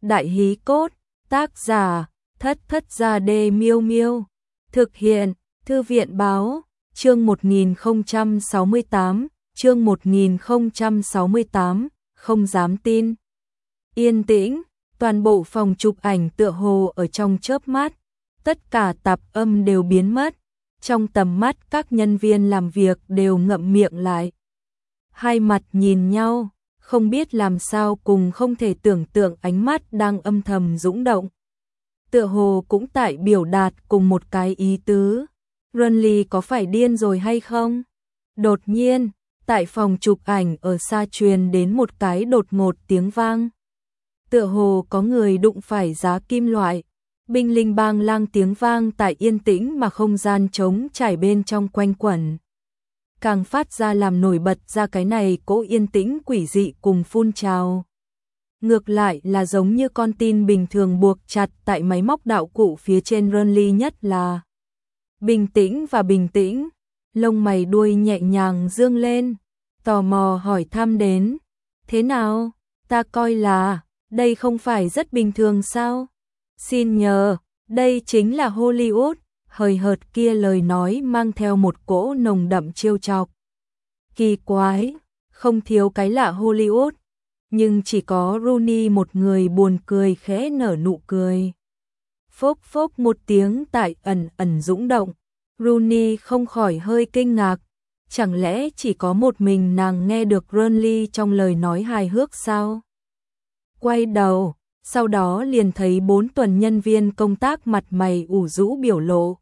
Đại hí cốt, tác giả, Thất Thất Gia Đê Miêu Miêu. Thực hiện, Thư viện báo, chương 1068, chương 1068, không dám tin. Yên tĩnh, toàn bộ phòng chụp ảnh tựa hồ ở trong chớp mắt, tất cả tạp âm đều biến mất, trong tầm mắt các nhân viên làm việc đều ngậm miệng lại. Hai mặt nhìn nhau, không biết làm sao cùng không thể tưởng tượng ánh mắt đang âm thầm dũng động. Tựa hồ cũng tại biểu đạt cùng một cái ý tứ. Runly có phải điên rồi hay không? Đột nhiên, tại phòng chụp ảnh ở xa truyền đến một cái đột ngột tiếng vang. Tựa hồ có người đụng phải giá kim loại. Binh linh bang lang tiếng vang tại yên tĩnh mà không gian trống trải bên trong quanh quẩn. Càng phát ra làm nổi bật ra cái này cỗ yên tĩnh quỷ dị cùng phun trào. Ngược lại là giống như con tin bình thường buộc chặt tại máy móc đạo cụ phía trên Runly, nhất là bình tĩnh và bình tĩnh, lông mày đuôi nhẹ nhàng dương lên, tò mò hỏi thăm đến. Thế nào? Ta coi là, đây không phải rất bình thường sao? Xin nhờ, đây chính là Hollywood. Hời hợt kia lời nói mang theo một cỗ nồng đậm trêu chọc. Kỳ quái, không thiếu cái lạ Hollywood, nhưng chỉ có Rooney một người buồn cười khẽ nở nụ cười. Phốc phốc một tiếng tại ẩn ẩn dũng động, Rooney không khỏi hơi kinh ngạc, chẳng lẽ chỉ có một mình nàng nghe được Runly trong lời nói hài hước sao? Quay đầu, sau đó liền thấy 4 tuần nhân viên công tác mặt mày ủ rũ biểu lộ.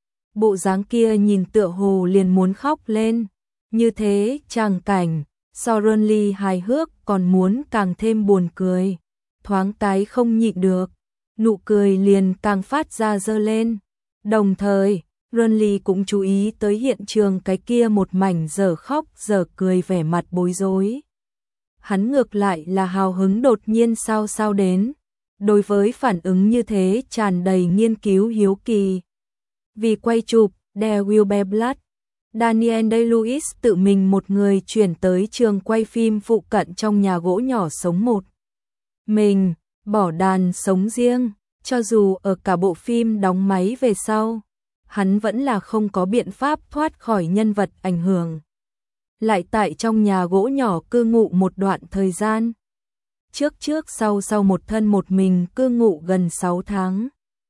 Bộ dáng kia nhìn tựa hồ liền muốn khóc lên, như thế tràng cảnh, so Runly hài hước còn muốn càng thêm buồn cười, thoáng cái không nhịn được, nụ cười liền càng phát ra dơ lên. Đồng thời, Runly cũng chú ý tới hiện trường cái kia một mảnh dở khóc dở cười vẻ mặt bối rối. Hắn ngược lại là hào hứng đột nhiên sao đến, đối với phản ứng như thế tràn đầy nghiên cứu hiếu kỳ. Vì quay chụp There Will Be Blood, Daniel Day-Lewis tự mình một người chuyển tới trường quay phim phụ cận trong nhà gỗ nhỏ sống một mình, bỏ đàn sống riêng. Cho dù ở cả bộ phim đóng máy về sau, hắn vẫn là không có biện pháp thoát khỏi nhân vật ảnh hưởng. Lại tại trong nhà gỗ nhỏ cư ngụ một đoạn thời gian. Trước sau một thân một mình cư ngụ gần 6 tháng.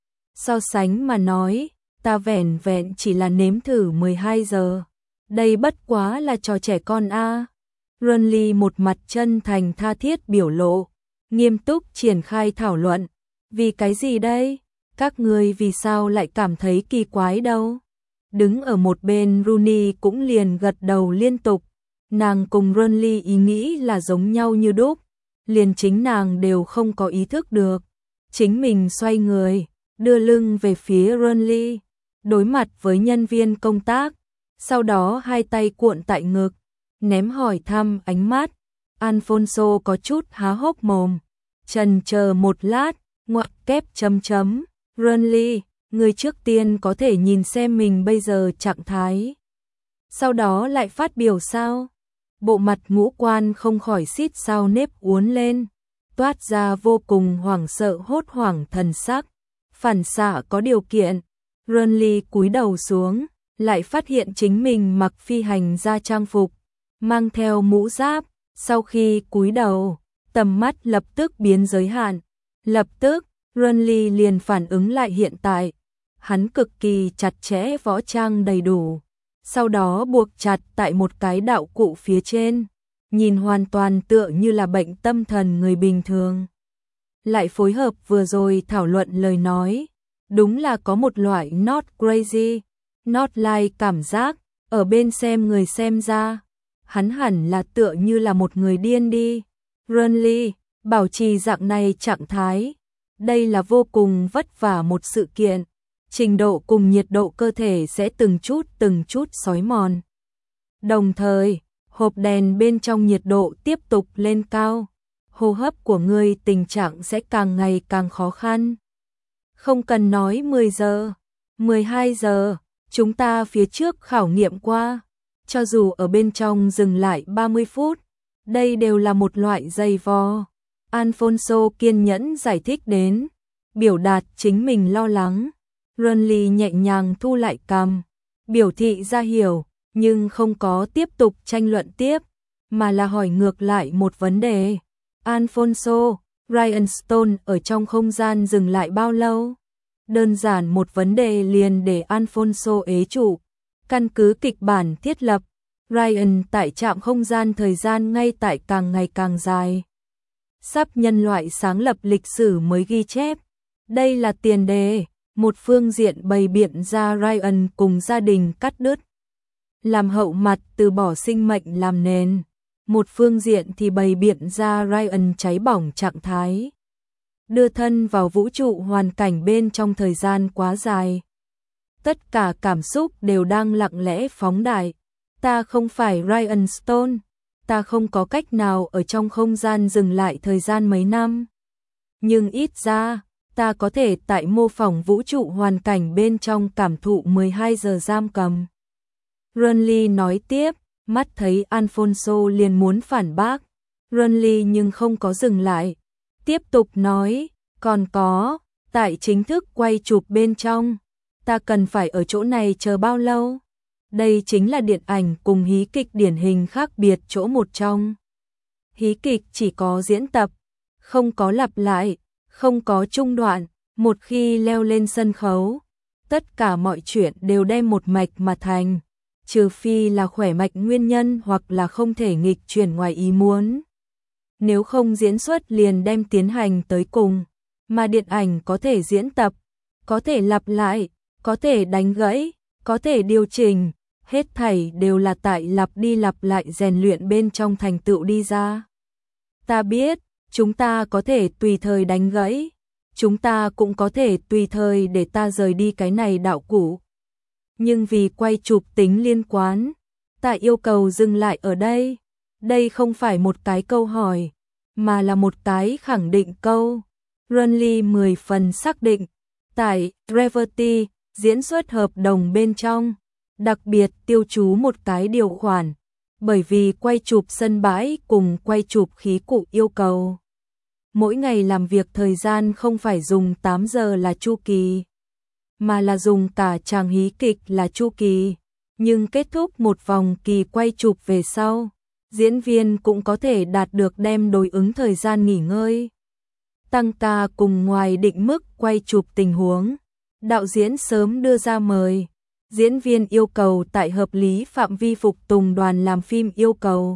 So sánh mà nói, ta vẻn vẹn chỉ là nếm thử 12 giờ. Đây bất quá là trò trẻ con a. Runly một mặt chân thành tha thiết biểu lộ, nghiêm túc triển khai thảo luận. Vì cái gì đây? Các người vì sao lại cảm thấy kỳ quái đâu? Đứng ở một bên Rooney cũng liền gật đầu liên tục. Nàng cùng Runly ý nghĩ là giống nhau như đúc, liền chính nàng đều không có ý thức được. Chính mình xoay người, đưa lưng về phía Runly, đối mặt với nhân viên công tác, sau đó hai tay cuộn tại ngực, ném hỏi thăm ánh mắt. Alfonso có chút há hốc mồm, chần chờ một lát, ngoặc kép chấm chấm. Runly, người trước tiên có thể nhìn xem mình bây giờ trạng thái, sau đó lại phát biểu sao? Bộ mặt ngũ quan không khỏi xít sao nếp uốn lên, toát ra vô cùng hoảng sợ hốt hoảng thần sắc. Phản xạ có điều kiện, Runly cúi đầu xuống, lại phát hiện chính mình mặc phi hành gia trang phục, mang theo mũ giáp. Sau khi cúi đầu, tầm mắt lập tức biến giới hạn. Lập tức, Runly liền phản ứng lại hiện tại. Hắn cực kỳ chặt chẽ võ trang đầy đủ, sau đó buộc chặt tại một cái đạo cụ phía trên, nhìn hoàn toàn tựa như là bệnh tâm thần người bình thường. Lại phối hợp vừa rồi thảo luận lời nói, đúng là có một loại not crazy, not like cảm giác, ở bên xem người xem ra, hắn hẳn là tựa như là một người điên đi. Runly, bảo trì dạng này trạng thái, đây là vô cùng vất vả một sự kiện. Trình độ cùng nhiệt độ cơ thể sẽ từng chút xói mòn. Đồng thời, hộp đèn bên trong nhiệt độ tiếp tục lên cao, hô hấp của ngươi tình trạng sẽ càng ngày càng khó khăn. Không cần nói 10 giờ, 12 giờ, chúng ta phía trước khảo nghiệm qua, cho dù ở bên trong dừng lại 30 phút, đây đều là một loại dày vò. Alfonso kiên nhẫn giải thích đến, biểu đạt chính mình lo lắng. Renly nhẹ nhàng thu lại cằm, biểu thị ra hiểu, nhưng không có tiếp tục tranh luận tiếp, mà là hỏi ngược lại một vấn đề. Alfonso, Ryan Stone ở trong không gian dừng lại bao lâu? Đơn giản một vấn đề liền để Alfonso ế trụ. Căn cứ kịch bản thiết lập, Ryan tại trạm không gian thời gian ngay tại càng ngày càng dài. Sắp nhân loại sáng lập lịch sử mới ghi chép. Đây là tiền đề, một phương diện bày biện ra Ryan cùng gia đình cắt đứt. Làm hậu mặt từ bỏ sinh mệnh làm nền. Một phương diện thì bày biện ra Ryan cháy bỏng trạng thái. Đưa thân vào vũ trụ hoàn cảnh bên trong thời gian quá dài. Tất cả cảm xúc đều đang lặng lẽ phóng đại. Ta không phải Ryan Stone. Ta không có cách nào ở trong không gian dừng lại thời gian mấy năm. Nhưng ít ra, ta có thể tại mô phỏng vũ trụ hoàn cảnh bên trong cảm thụ 12 giờ giam cầm. Renly nói tiếp, mắt thấy Alfonso liền muốn phản bác. Renly nhưng không có dừng lại. Tiếp tục nói, còn có, tại chính thức quay chụp bên trong, ta cần phải ở chỗ này chờ bao lâu? Đây chính là điện ảnh cùng hí kịch điển hình khác biệt chỗ một trong. Hí kịch chỉ có diễn tập, không có lặp lại, không có trung đoạn, một khi leo lên sân khấu, tất cả mọi chuyện đều đem một mạch mà thành, trừ phi là khỏe mạch nguyên nhân hoặc là không thể nghịch chuyển ngoài ý muốn. Nếu không diễn xuất liền đem tiến hành tới cùng, mà điện ảnh có thể diễn tập, có thể lặp lại, có thể đánh gãy, có thể điều chỉnh, hết thảy đều là tại lặp đi lặp lại rèn luyện bên trong thành tựu đi ra. Ta biết, chúng ta có thể tùy thời đánh gãy, chúng ta cũng có thể tùy thời để ta rời đi cái này đạo cũ. Nhưng vì quay chụp tính liên quan, ta yêu cầu dừng lại ở đây. Đây không phải một cái câu hỏi, mà là một cái khẳng định câu. Renly 10 phần xác định, tại Gravity, diễn xuất hợp đồng bên trong, đặc biệt tiêu chú một cái điều khoản, bởi vì quay chụp sân bãi cùng quay chụp khí cụ yêu cầu. Mỗi ngày làm việc thời gian không phải dùng 8 giờ là chu kỳ, mà là dùng cả chàng hí kịch là chu kỳ, nhưng kết thúc một vòng kỳ quay chụp về sau, diễn viên cũng có thể đạt được đem đối ứng thời gian nghỉ ngơi. Tăng ca cùng ngoài định mức quay chụp tình huống, đạo diễn sớm đưa ra mời, diễn viên yêu cầu tại hợp lý phạm vi phục tùng đoàn làm phim yêu cầu.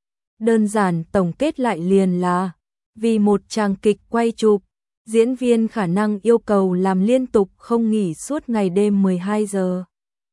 Đơn giản tổng kết lại liền là, vì một tràng kịch quay chụp, diễn viên khả năng yêu cầu làm liên tục không nghỉ suốt ngày đêm 12 giờ.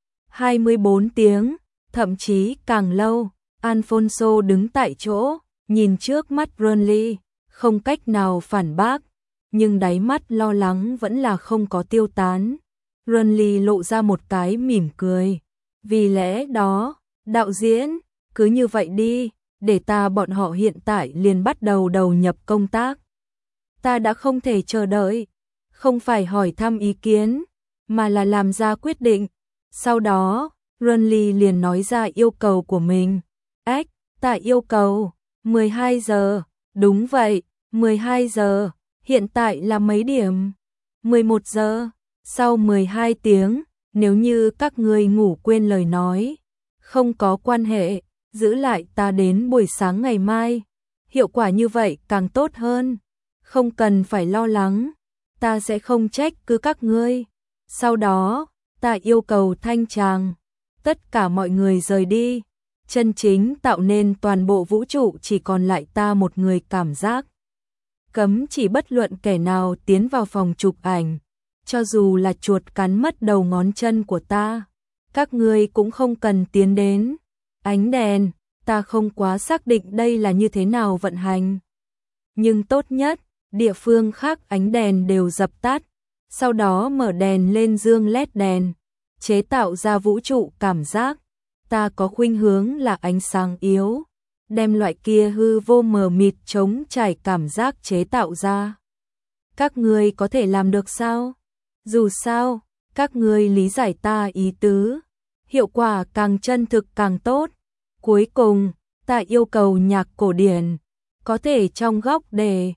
24 tiếng, thậm chí càng lâu. Alfonso đứng tại chỗ, nhìn trước mắt Renly, không cách nào phản bác, nhưng đáy mắt lo lắng vẫn là không có tiêu tán. Renly lộ ra một cái mỉm cười. Vì lẽ đó, đạo diễn, cứ như vậy đi, để ta bọn họ hiện tại liền bắt đầu đầu nhập công tác. Ta đã không thể chờ đợi, không phải hỏi thăm ý kiến, mà là làm ra quyết định. Sau đó, Renly liền nói ra yêu cầu của mình. Ta yêu cầu 12 giờ, đúng vậy, 12 giờ, hiện tại là mấy điểm? 11 giờ, sau 12 tiếng, nếu như các ngươi ngủ quên lời nói, không có quan hệ, giữ lại ta đến buổi sáng ngày mai, hiệu quả như vậy càng tốt hơn, không cần phải lo lắng, ta sẽ không trách cứ các ngươi. Sau đó, ta yêu cầu thanh tràng, tất cả mọi người rời đi. Chân chính tạo nên toàn bộ vũ trụ chỉ còn lại ta một người cảm giác. Cấm chỉ bất luận kẻ nào tiến vào phòng chụp ảnh, cho dù là chuột cắn mất đầu ngón chân của ta, các ngươi cũng không cần tiến đến. Ánh đèn, ta không quá xác định đây là như thế nào vận hành. Nhưng tốt nhất, địa phương khác ánh đèn đều dập tắt, sau đó mở đèn lên dương LED đèn, chế tạo ra vũ trụ cảm giác. Ta có khuynh hướng là ánh sáng yếu, đem loại kia hư vô mờ mịt trống trải cảm giác chế tạo ra. Các ngươi có thể làm được sao? Dù sao, các ngươi lý giải ta ý tứ, hiệu quả càng chân thực càng tốt. Cuối cùng, ta yêu cầu nhạc cổ điển, có thể trong góc để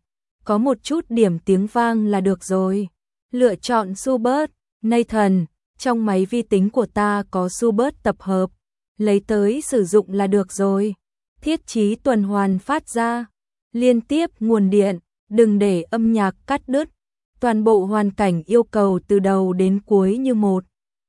có một chút điểm tiếng vang là được rồi. Lựa chọn Schubert, Nathan, trong máy vi tính của ta có Schubert tập hợp, lấy tới sử dụng là được rồi. Thiết chí tuần hoàn phát ra, liên tiếp nguồn điện, đừng để âm nhạc cắt đứt. Toàn bộ hoàn cảnh yêu cầu từ đầu đến cuối như một.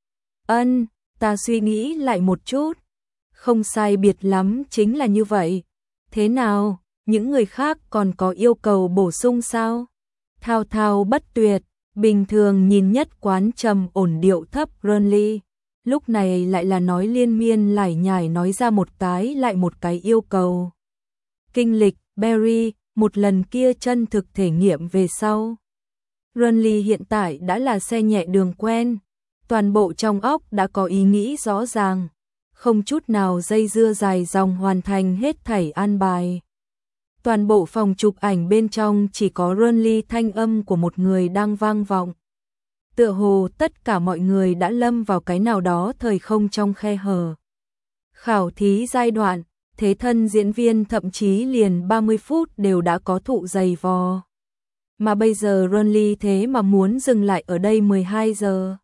Ta suy nghĩ lại một chút. Không sai biệt lắm chính là như vậy. Thế nào, những người khác còn có yêu cầu bổ sung sao? Thao thao bất tuyệt, bình thường nhìn nhất quán trầm ổn điệu thấp Ronly. Lúc này lại là nói liên miên lải nhải nói ra một cái lại một cái yêu cầu. Kinh lịch, Barry, một lần kia chân thực thể nghiệm về sau. Ronly hiện tại đã là xe nhẹ đường quen, toàn bộ trong óc đã có ý nghĩ rõ ràng, không chút nào dây dưa dài dòng hoàn thành hết thảy an bài. Toàn bộ phòng chụp ảnh bên trong chỉ có Ronly thanh âm của một người đang vang vọng. Tựa hồ tất cả mọi người đã lâm vào cái nào đó thời không trong khe hở. Khảo thí giai đoạn, thế thân diễn viên thậm chí liền 30 phút đều đã có thụ giày vò. Mà bây giờ Ronly thế mà muốn dừng lại ở đây 12 giờ.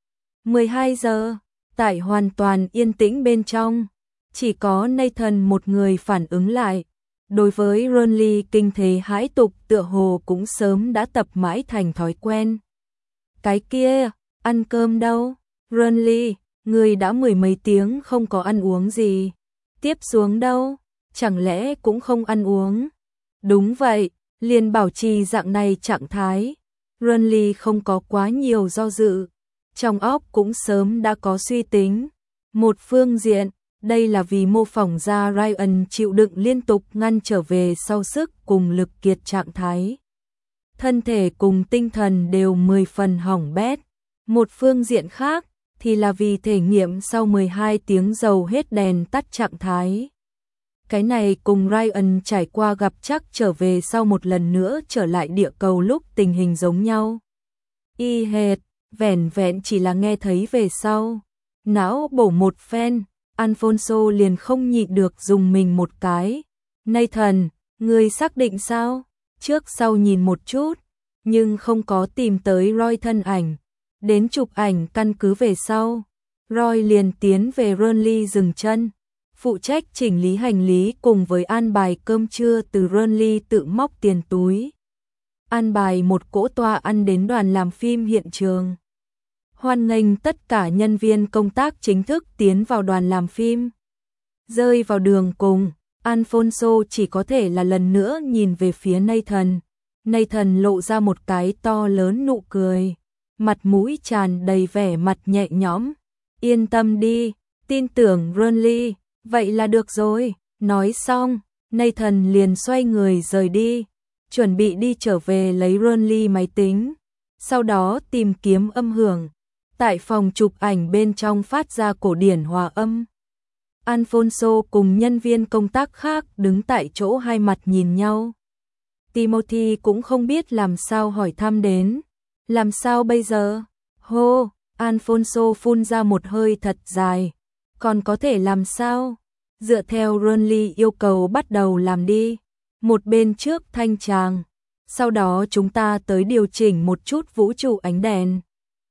12 giờ, tại hoàn toàn yên tĩnh bên trong, chỉ có Nathan một người phản ứng lại. Đối với Ronly kinh thế hãi tục tựa hồ cũng sớm đã tập mãi thành thói quen. Cái kia, ăn cơm đâu? Ronly, người đã mười mấy tiếng không có ăn uống gì. Tiếp xuống đâu? Chẳng lẽ cũng không ăn uống? Đúng vậy, liền bảo trì dạng này trạng thái. Ronly không có quá nhiều do dự. Trong óc cũng sớm đã có suy tính. Một phương diện, đây là vì mô phỏng ra Ryan chịu đựng liên tục ngăn trở về sau sức cùng lực kiệt trạng thái. Thân thể cùng tinh thần đều 10 phần hỏng bét. Một phương diện khác thì là vì thể nghiệm sau 12 tiếng dầu hết đèn tắt trạng thái. Cái này cùng Ryan trải qua gặp chắc trở về sau một lần nữa trở lại địa cầu lúc tình hình giống nhau. Y hệt, vẻn vẹn chỉ là nghe thấy về sau. Não bổ một phen, Alfonso liền không nhịn được dùng mình một cái. Nathan, người xác định sao? Trước sau nhìn một chút, nhưng không có tìm tới Roy thân ảnh. Đến chụp ảnh căn cứ về sau, Roy liền tiến về Ronly dừng chân, phụ trách chỉnh lý hành lý cùng với an bài cơm trưa từ Ronly tự móc tiền túi. An bài một cỗ toa ăn đến đoàn làm phim hiện trường. Hoan nghênh tất cả nhân viên công tác chính thức tiến vào đoàn làm phim. Rơi vào đường cùng, Alfonso chỉ có thể là lần nữa nhìn về phía Nathan. Nathan lộ ra một cái to lớn nụ cười, mặt mũi tràn đầy vẻ mặt nhẹ nhõm. Yên tâm đi, tin tưởng Ronly, vậy là được rồi. Nói xong, Nathan liền xoay người rời đi, chuẩn bị đi trở về lấy Ronly máy tính, sau đó tìm kiếm âm hưởng. Tại phòng chụp ảnh bên trong phát ra cổ điển hòa âm. Alfonso cùng nhân viên công tác khác đứng tại chỗ hai mặt nhìn nhau. Timothy cũng không biết làm sao hỏi thăm đến. Làm sao bây giờ? Hô, Alfonso phun ra một hơi thật dài. Còn có thể làm sao? Dựa theo Ronly yêu cầu bắt đầu làm đi. Một bên trước thanh tràng. Sau đó chúng ta tới điều chỉnh một chút vũ trụ ánh đèn.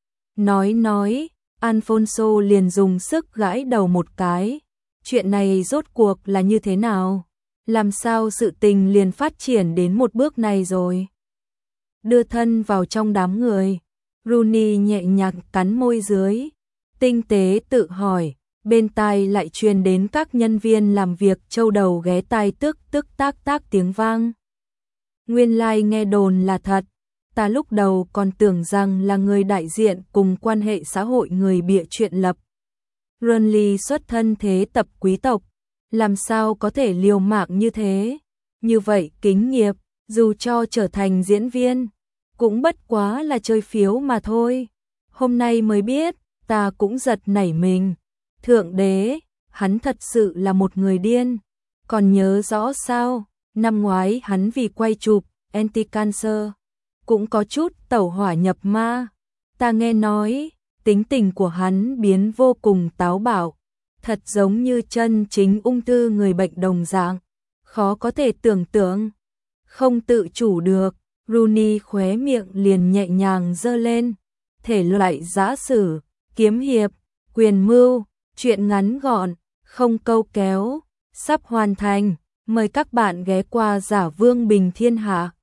Nói, Alfonso liền dùng sức gãi đầu một cái. Chuyện này rốt cuộc là như thế nào? Làm sao sự tình liền phát triển đến một bước này rồi? Đưa thân vào trong đám người, Rooney nhẹ nhàng cắn môi dưới, tinh tế tự hỏi, bên tai lại truyền đến các nhân viên làm việc châu đầu ghé tai tức tác tiếng vang. Nguyên lai nghe đồn là thật. Ta lúc đầu còn tưởng rằng là người đại diện cùng quan hệ xã hội người bịa chuyện lập. Ronly xuất thân thế tập quý tộc, làm sao có thể liều mạng như thế? Như vậy kính nghiệp, dù cho trở thành diễn viên, cũng bất quá là chơi phiếu mà thôi. Hôm nay mới biết, ta cũng giật nảy mình. Thượng đế, hắn thật sự là một người điên. Còn nhớ rõ sao, năm ngoái hắn vì quay chụp Anti-Cancer cũng có chút tẩu hỏa nhập ma. Ta nghe nói, tính tình của hắn biến vô cùng táo bạo, thật giống như chân chính ung thư người bệnh đồng dạng, khó có thể tưởng tượng, không tự chủ được, Rooney khóe miệng liền nhẹ nhàng giơ lên. Thể loại giã sử, kiếm hiệp, quyền mưu, truyện ngắn gọn, không câu kéo, sắp hoàn thành. Mời các bạn ghé qua Giả Vương Bình Thiên Hạ.